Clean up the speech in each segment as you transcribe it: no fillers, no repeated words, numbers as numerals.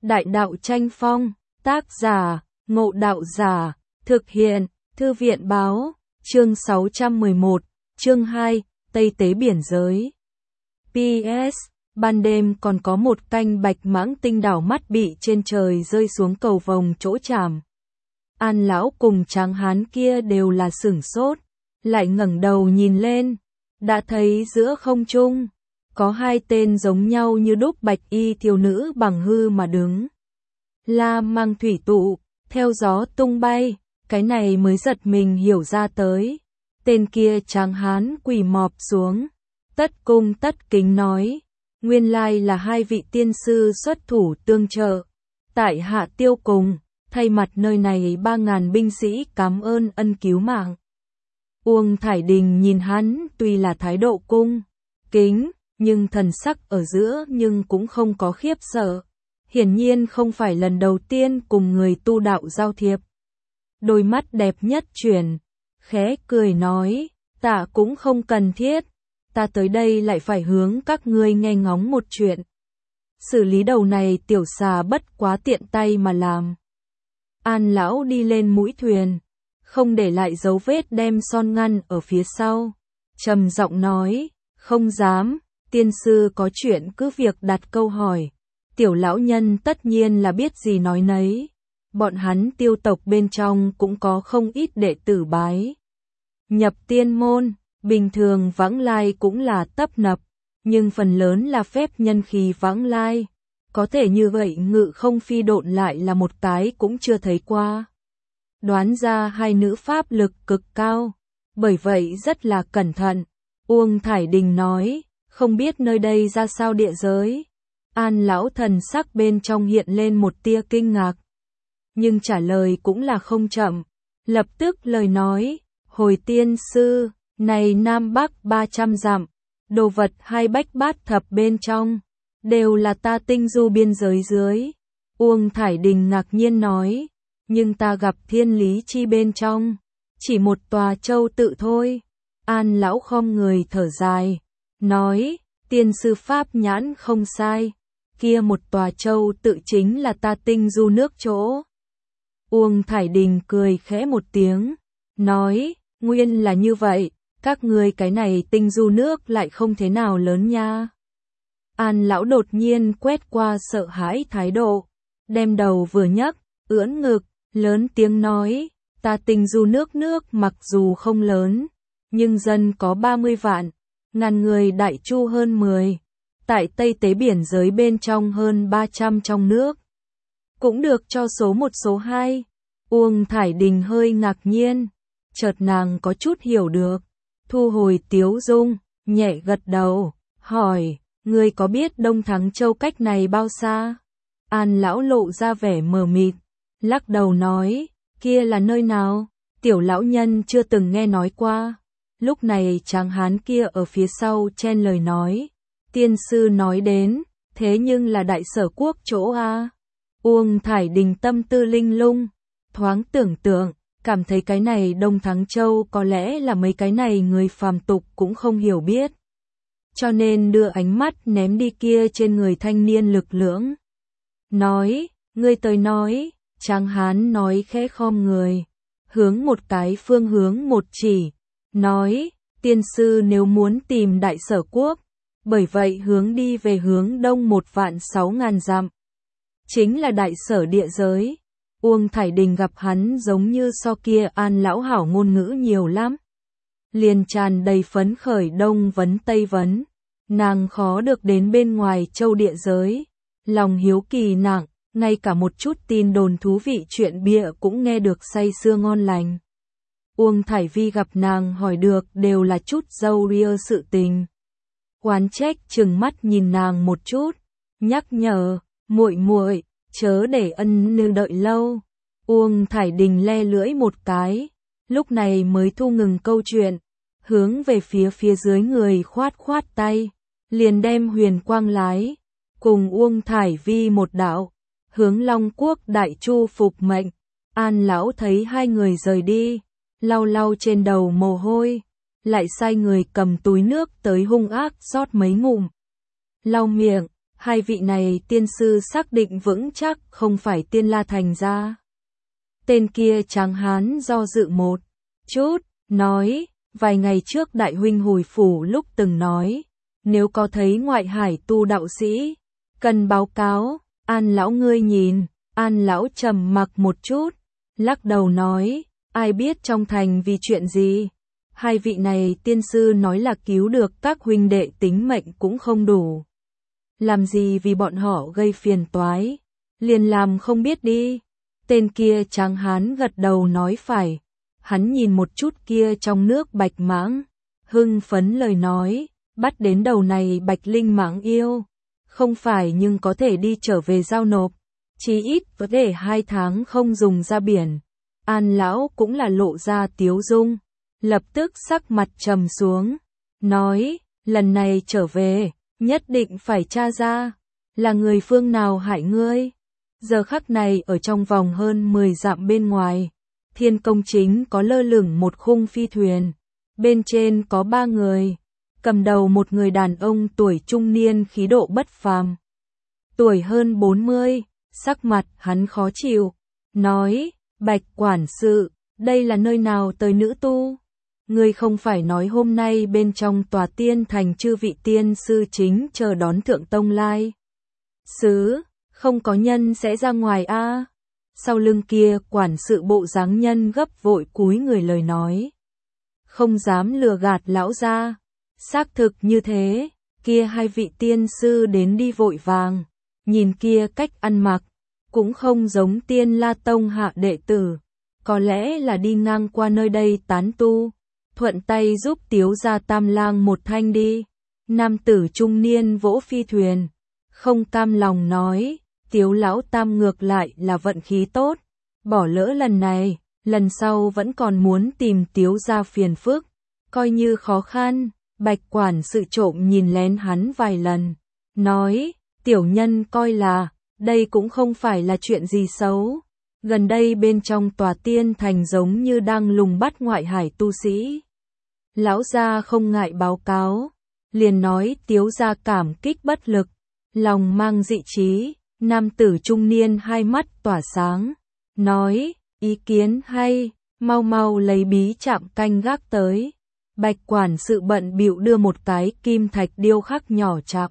Đại đạo tranh phong, tác giả, Ngộ Đạo Giả, thực hiện, Thư viện báo, chương 611, chương 2, Tây Tế Biển Giới. PS, ban đêm còn có một canh bạch mãng tinh đảo mắt bị trên trời rơi xuống cầu vồng chỗ chạm. An lão cùng tráng hán kia đều là sửng sốt, lại ngẩng đầu nhìn lên, đã thấy giữa không trung có hai tên giống nhau như đúc bạch y thiếu nữ bằng hư mà đứng. La mang thủy tụ, theo gió tung bay, cái này mới giật mình hiểu ra tới. Tên kia tráng hán quỳ mọp xuống, tất cung tất kính nói, nguyên lai là hai vị tiên sư xuất thủ tương trợ. Tại hạ Tiêu Cùng, thay mặt nơi này 3.000 binh sĩ cảm ơn ân cứu mạng. Uông Thải Đình nhìn hắn tuy là thái độ cung kính, nhưng thần sắc ở giữa nhưng cũng không có khiếp sợ. Hiển nhiên không phải lần đầu tiên cùng người tu đạo giao thiệp. Đôi mắt đẹp nhất chuyển, khẽ cười nói, ta cũng không cần thiết, ta tới đây lại phải hướng các ngươi nghe ngóng một chuyện. Xử lý đầu này tiểu xà bất quá tiện tay mà làm. An lão đi lên mũi thuyền, không để lại dấu vết đem son ngăn ở phía sau. Trầm giọng nói, không dám, tiên sư có chuyện cứ việc đặt câu hỏi. Tiểu lão nhân tất nhiên là biết gì nói nấy. Bọn hắn Tiêu tộc bên trong cũng có không ít đệ tử bái nhập tiên môn, bình thường vãng lai cũng là tấp nập, nhưng phần lớn là phép nhân khí vãng lai. Có thể như vậy ngự không phi độn lại là một cái cũng chưa thấy qua. Đoán ra hai nữ pháp lực cực cao, bởi vậy rất là cẩn thận. Uông Thải Đình nói, không biết nơi đây ra sao địa giới. An lão thần sắc bên trong hiện lên một tia kinh ngạc. Nhưng trả lời cũng là không chậm. Lập tức lời nói, hồi tiên sư, này Nam Bắc 300 dặm, đồ vật hai bách bát thập bên trong, đều là ta tinh du biên giới dưới. Uông Thải Đình ngạc nhiên nói, nhưng ta gặp thiên lý chi bên trong, chỉ một tòa châu tự thôi. An lão khom người thở dài, nói, tiên sư pháp nhãn không sai, kia một tòa châu tự chính là ta tinh du nước chỗ. Uông Thải Đình cười khẽ một tiếng, nói, nguyên là như vậy, các ngươi cái này tinh du nước lại không thế nào lớn nha. An lão đột nhiên quét qua sợ hãi thái độ, đem đầu vừa nhấc, ưỡn ngực, lớn tiếng nói, ta tinh du nước mặc dù không lớn, nhưng dân có 30 vạn, ngàn người đại chu hơn 10, tại Tây Tế Biển Giới bên trong hơn 300 trong nước. Cũng được cho số 1 số 2. Uông Thải Đình hơi ngạc nhiên, chợt nàng có chút hiểu được, thu hồi tiếu dung, nhẹ gật đầu, hỏi, ngươi có biết Đông Thắng Châu cách này bao xa? An lão lộ ra vẻ mờ mịt, lắc đầu nói, kia là nơi nào? Tiểu lão nhân chưa từng nghe nói qua. Lúc này tráng hán kia ở phía sau chen lời nói, tiên sư nói đến, thế nhưng là Đại Sở Quốc chỗ a. Uông Thải Đình tâm tư linh lung, thoáng tưởng tượng, cảm thấy cái này Đông Thắng Châu có lẽ là mấy cái này người phàm tục cũng không hiểu biết. Cho nên đưa ánh mắt ném đi kia trên người thanh niên lực lưỡng. Nói, ngươi tới nói, tráng hán nói khẽ khom người, hướng một cái phương hướng một chỉ, nói, tiên sư nếu muốn tìm Đại Sở Quốc, bởi vậy hướng đi về hướng đông 1.600.000 dặm. Chính là Đại Sở địa giới. Uông Thải Đình gặp hắn giống như so kia An lão hảo ngôn ngữ nhiều lắm. Liền tràn đầy phấn khởi đông vấn tây vấn. Nàng khó được đến bên ngoài châu địa giới. Lòng hiếu kỳ nặng, ngay cả một chút tin đồn thú vị chuyện bịa cũng nghe được say sưa ngon lành. Uông Thải Vi gặp nàng hỏi được đều là chút dâu ria sự tình. Oán trách trừng mắt nhìn nàng một chút, nhắc nhở, muội muội, chớ để ân nương đợi lâu. Uông Thải Đình le lưỡi một cái, lúc này mới thu ngừng câu chuyện, hướng về phía dưới người khoát khoát tay, liền đem huyền quang lái, cùng Uông Thải Vi một đạo, hướng Long Quốc Đại Chu phục mệnh. An lão thấy hai người rời đi, lau lau trên đầu mồ hôi, lại sai người cầm túi nước tới hung ác rót mấy ngụm. Lau miệng, Hai vị này tiên sư xác định vững chắc không phải Tiên La Thành ra. Tên kia tráng hán do dự một chút, nói, vài ngày trước đại huynh hồi phủ lúc từng nói, nếu có thấy ngoại hải tu đạo sĩ, cần báo cáo. An lão ngươi nhìn, An lão trầm mặc một chút, lắc đầu nói, ai biết trong thành vì chuyện gì. Hai vị này tiên sư nói là cứu được các huynh đệ tính mệnh cũng không đủ. Làm gì vì bọn họ gây phiền toái, liền làm không biết đi. Tên kia tráng hán gật đầu nói phải. Hắn nhìn một chút kia trong nước bạch mãng, hưng phấn lời nói, bắt đến đầu này bạch linh mãng yêu. Không phải nhưng có thể đi trở về giao nộp, chí ít có thể 2 tháng không dùng ra biển. An lão cũng là lộ ra tiếu dung, lập tức sắc mặt trầm xuống, nói, lần này trở về, nhất định phải tra ra, là người phương nào hại ngươi. Giờ khắc này ở trong vòng hơn 10 dặm bên ngoài, Thiên Công Chính có lơ lửng một khung phi thuyền, bên trên có 3 người. Cầm đầu một người đàn ông tuổi trung niên khí độ bất phàm. Tuổi hơn 40, sắc mặt hắn khó chịu, nói, Bạch quản sự, đây là nơi nào tới nữ tu? Ngươi không phải nói hôm nay bên trong tòa tiên thành chư vị tiên sư chính chờ đón thượng tông lai sứ, không có nhân sẽ ra ngoài a? Sau lưng kia quản sự bộ dáng nhân gấp vội cúi người lời nói. Không dám lừa gạt lão gia. Xác thực như thế, kia hai vị tiên sư đến đi vội vàng, nhìn kia cách ăn mặc, cũng không giống Tiên La Tông hạ đệ tử, có lẽ là đi ngang qua nơi đây tán tu, thuận tay giúp Tiếu gia Tam lang một thanh đi. Nam tử trung niên vỗ phi thuyền, không cam lòng nói, Tiếu lão Tam ngược lại là vận khí tốt, bỏ lỡ lần này, lần sau vẫn còn muốn tìm Tiếu gia phiền phức, coi như khó khăn. Bạch quản sự trộm nhìn lén hắn vài lần, nói, tiểu nhân coi là, đây cũng không phải là chuyện gì xấu. Gần đây bên trong tòa tiên thành giống như đang lùng bắt ngoại hải tu sĩ. Lão gia không ngại báo cáo, liền nói Tiếu gia cảm kích bất lực, lòng mang dị trí. Nam tử trung niên hai mắt tỏa sáng, nói, ý kiến hay, mau mau lấy bí chạm canh gác tới. Bạch quản sự bận bịu đưa một cái kim thạch điêu khắc nhỏ chạm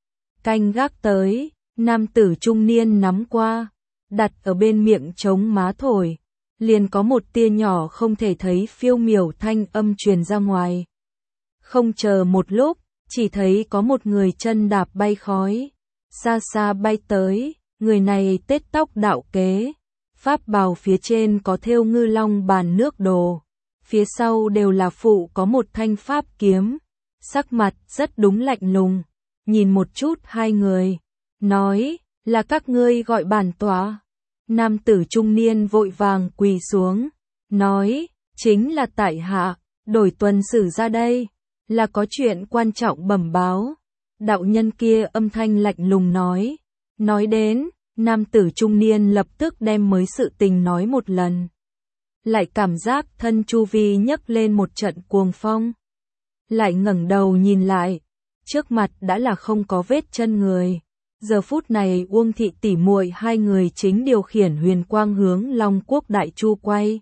canh gác tới, nam tử trung niên nắm qua, đặt ở bên miệng chống má thổi, liền có một tia nhỏ không thể thấy phiêu miểu thanh âm truyền ra ngoài. Không chờ một lúc, chỉ thấy có một người chân đạp bay khói, xa xa bay tới, người này tết tóc đạo kế, pháp bào phía trên có thêu ngư long bàn nước đồ. Phía sau đều là phụ có một thanh pháp kiếm, sắc mặt rất đúng lạnh lùng, nhìn một chút hai người, nói, là các ngươi gọi bản tòa. Nam tử trung niên vội vàng quỳ xuống, nói, chính là tại hạ, đổi tuần sử ra đây, là có chuyện quan trọng bẩm báo. Đạo nhân kia âm thanh lạnh lùng nói đến, nam tử trung niên lập tức đem mới sự tình nói một lần. Lại cảm giác thân chu vi nhấc lên một trận cuồng phong. Lại ngẩng đầu nhìn lại, trước mặt đã là không có vết chân người. Giờ phút này Uông thị tỷ muội hai người chính điều khiển huyền quang hướng Long Quốc Đại Chu quay.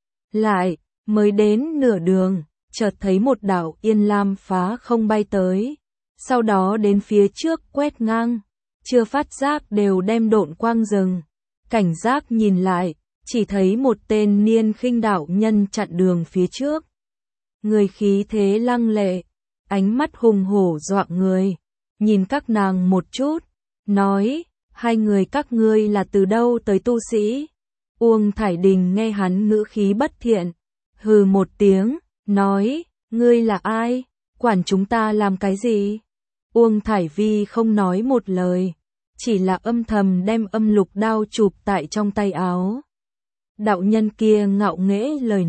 Lại, mới đến nửa đường, chợt thấy một đạo yên lam phá không bay tới. Sau đó đến phía trước quét ngang, chưa phát giác đều đem độn quang dừng. Cảnh giác nhìn lại, chỉ thấy một tên niên khinh đạo nhân chặn đường phía trước. Người khí thế lăng lệ, ánh mắt hùng hổ dọa người, nhìn các nàng một chút, nói, hai người các ngươi là từ đâu tới tu sĩ? Uông Thải Đình nghe hắn ngữ khí bất thiện, hừ một tiếng, nói, ngươi là ai? Quản chúng ta làm cái gì? Uông Thải Vi không nói một lời, chỉ là âm thầm đem âm lục đao chụp tại trong tay áo. Đạo nhân kia ngạo nghễ lời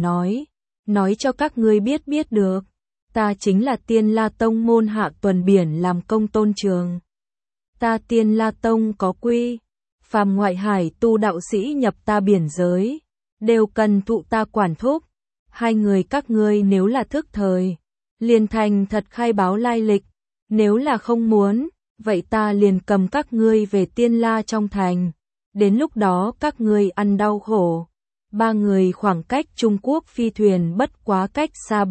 nói cho các ngươi biết được, ta chính là Tiên La Tông môn hạ tuần biển làm công tôn trường. Ta Tiên La Tông có quy, phàm ngoại hải tu đạo sĩ nhập ta biển giới, đều cần thụ ta quản thúc. Hai người các ngươi nếu là thức thời, liền thành thật khai báo lai lịch, nếu là không muốn, vậy ta liền cầm các ngươi về Tiên La trong thành, đến lúc đó các ngươi ăn đau khổ. Ba người khoảng cách Trung Quốc phi thuyền bất quá cách xa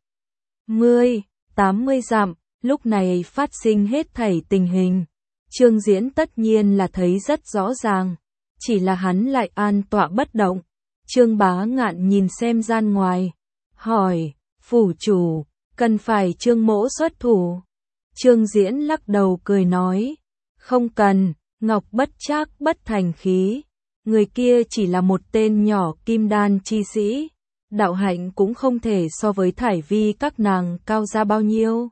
70-80 dặm, lúc này phát sinh hết thảy tình hình. Trương Diễn tất nhiên là thấy rất rõ ràng, chỉ là hắn lại an tọa bất động. Trương Bá Ngạn nhìn xem gian ngoài, hỏi, phủ chủ, cần phải Trương mỗ xuất thủ? Trương Diễn lắc đầu cười nói, không cần, ngọc bất trác bất thành khí. Người kia chỉ là một tên nhỏ kim đan chi sĩ, đạo hạnh cũng không thể so với Thải Vi các nàng cao ra bao nhiêu.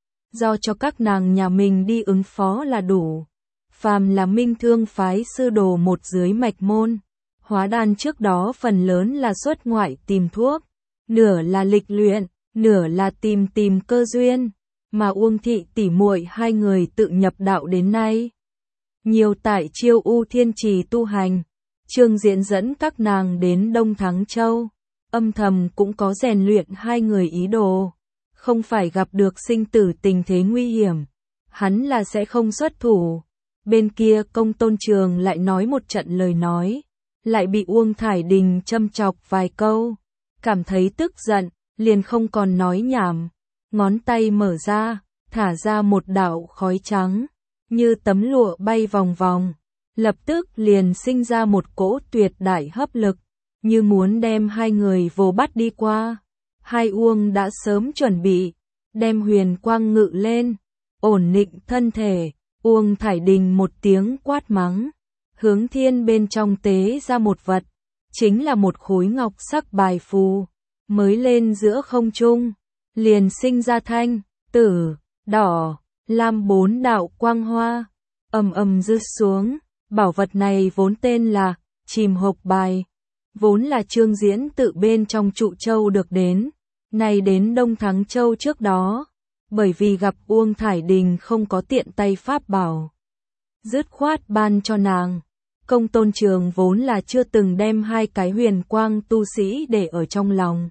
Do cho các nàng nhà mình đi ứng phó là đủ. Phàm là Minh Thương phái sư đồ một dưới mạch môn, hóa đan trước đó phần lớn là xuất ngoại tìm thuốc, nửa là lịch luyện, nửa là tìm cơ duyên, mà Uông thị tỷ muội hai người tự nhập đạo đến nay. Nhiều tại Chiêu U Thiên Trì tu hành, Trương Diễn dẫn các nàng đến Đông Thắng Châu, âm thầm cũng có rèn luyện hai người ý đồ, không phải gặp được sinh tử tình thế nguy hiểm, hắn là sẽ không xuất thủ. Bên kia Công Tôn Trường lại nói một trận lời nói, lại bị Uông Thải Đình châm chọc vài câu, cảm thấy tức giận, liền không còn nói nhảm, ngón tay mở ra, thả ra một đạo khói trắng, như tấm lụa bay vòng vòng, lập tức liền sinh ra một cỗ tuyệt đại hấp lực, như muốn đem hai người vồ bắt đi qua. Hai Uông đã sớm chuẩn bị, đem huyền quang ngự lên, ổn định thân thể. Uông Thải Đình một tiếng quát mắng, hướng thiên bên trong tế ra một vật, chính là một khối ngọc sắc bài phù, mới lên giữa không trung, liền sinh ra thanh, tử, đỏ, lam bốn đạo quang hoa, ầm ầm rơi xuống. Bảo vật này vốn tên là Chìm Hộp Bài, vốn là Trương Diễn tự bên trong Trụ Châu được đến, nay đến Đông Thắng Châu trước đó. Bởi vì gặp Uông Thải Đình không có tiện tay pháp bảo, dứt khoát ban cho nàng. Công Tôn Trường vốn là chưa từng đem hai cái huyền quang tu sĩ để ở trong lòng.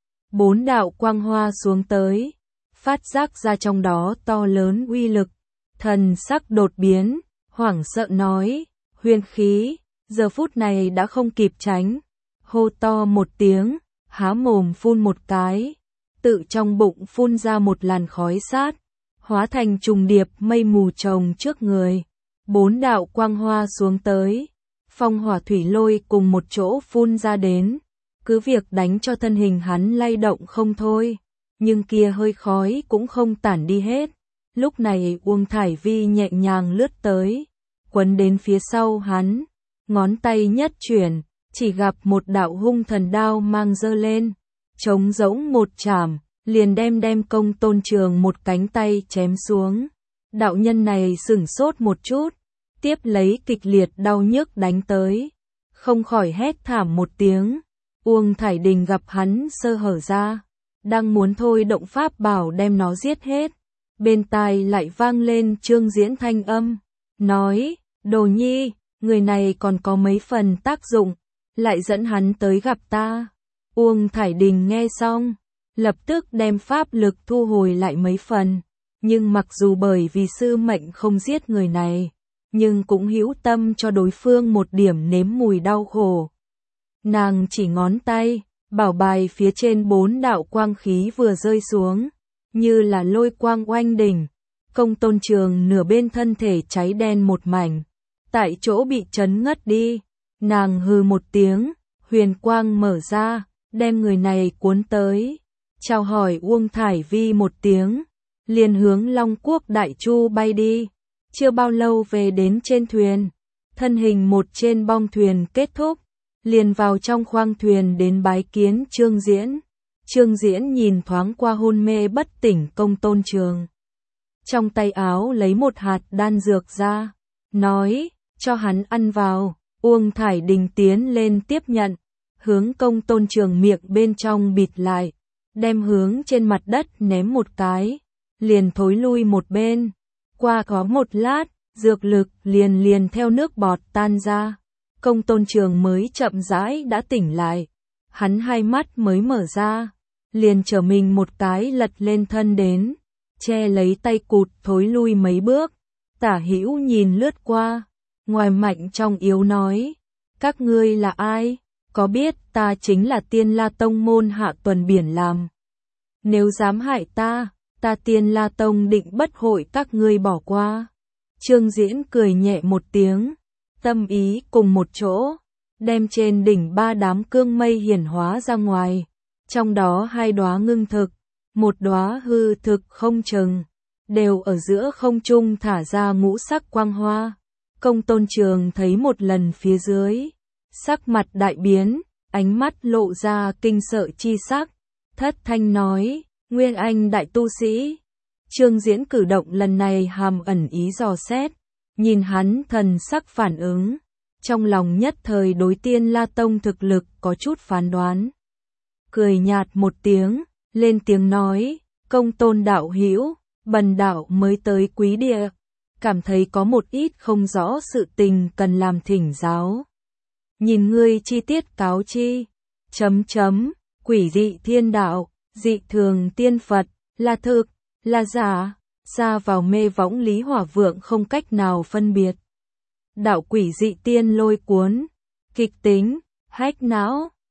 Bốn đạo quang hoa xuống tới, phát giác ra trong đó to lớn uy lực, thần sắc đột biến, hoảng sợ nói, huyền khí, giờ phút này đã không kịp tránh, hô to một tiếng, há mồm phun một cái. Tự trong bụng phun ra một làn khói sát, hóa thành trùng điệp mây mù trồng trước người. Bốn đạo quang hoa xuống tới, phong hỏa thủy lôi cùng một chỗ phun ra đến, cứ việc đánh cho thân hình hắn lay động không thôi, nhưng kia hơi khói cũng không tản đi hết. Lúc này Uông Thải Vi nhẹ nhàng lướt tới, quấn đến phía sau hắn, ngón tay nhất chuyển, chỉ gặp một đạo hung thần đao mang giơ lên. Trống rỗng một chảm, liền đem Công Tôn Trường một cánh tay chém xuống. Đạo nhân này sửng sốt một chút, tiếp lấy kịch liệt đau nhức đánh tới, không khỏi hét thảm một tiếng. Uông Thải Đình gặp hắn sơ hở ra, đang muốn thôi động pháp bảo đem nó giết hết, bên tai lại vang lên Trương Diễn thanh âm, nói, Đồ Nhi, người này còn có mấy phần tác dụng, lại dẫn hắn tới gặp ta. Uông Thải Đình nghe xong, lập tức đem pháp lực thu hồi lại mấy phần, nhưng mặc dù bởi vì sư mệnh không giết người này, nhưng cũng hữu tâm cho đối phương một điểm nếm mùi đau khổ. Nàng chỉ ngón tay, bảo bài phía trên bốn đạo quang khí vừa rơi xuống, như là lôi quang oanh đỉnh. Công Tôn Trường nửa bên thân thể cháy đen một mảnh, tại chỗ bị chấn ngất đi. Nàng hừ một tiếng, huyền quang mở ra, đem người này cuốn tới, chào hỏi Uông Thải Vi một tiếng, liền hướng Long Quốc Đại Chu bay đi. Chưa bao lâu về đến trên thuyền, thân hình một trên bong thuyền kết thúc, liền vào trong khoang thuyền đến bái kiến Trương Diễn. Trương Diễn nhìn thoáng qua hôn mê bất tỉnh Công Tôn Trường, trong tay áo lấy một hạt đan dược ra, nói, cho hắn ăn vào. Uông Thải Đình tiến lên tiếp nhận, hướng Công Tôn Trường miệng bên trong bịt lại, đem hướng trên mặt đất ném một cái, liền thối lui một bên. Qua có một lát, dược lực liền theo nước bọt tan ra. Công Tôn Trường mới chậm rãi đã tỉnh lại, hắn hai mắt mới mở ra, liền trở mình một cái lật lên thân đến, che lấy tay cụt thối lui mấy bước, Tả Hữu nhìn lướt qua, ngoài mạnh trong yếu nói, các ngươi là ai? Có biết ta chính là Tiên La Tông môn Hạ Tuần Biển làm. Nếu dám hại ta Tiên La Tông định bất hội các ngươi bỏ qua. Trương Diễn cười nhẹ một tiếng, tâm ý cùng một chỗ, đem trên đỉnh 3 đám cương mây hiển hóa ra ngoài, trong đó 2 đóa ngưng thực, 1 đóa hư thực không chừng, đều ở giữa không trung thả ra ngũ sắc quang hoa. Công Tôn Trường thấy một lần phía dưới, sắc mặt đại biến, ánh mắt lộ ra kinh sợ chi sắc, thất thanh nói, Nguyên Anh đại tu sĩ. Trương Diễn cử động lần này hàm ẩn ý dò xét, nhìn hắn thần sắc phản ứng, trong lòng nhất thời đối Tiên La Tông thực lực có chút phán đoán. Cười nhạt một tiếng, lên tiếng nói, Công Tôn đạo hữu, bần đạo mới tới Quý Địa, cảm thấy có một ít không rõ sự tình cần làm thỉnh giáo. Nhìn ngươi chi tiết cáo chi, quỷ dị thiên đạo, dị thường tiên Phật, là thực, là giả, ra vào mê võng Lý Hỏa Vượng không cách nào phân biệt. Đạo quỷ dị tiên lôi cuốn, kịch tính, hách não,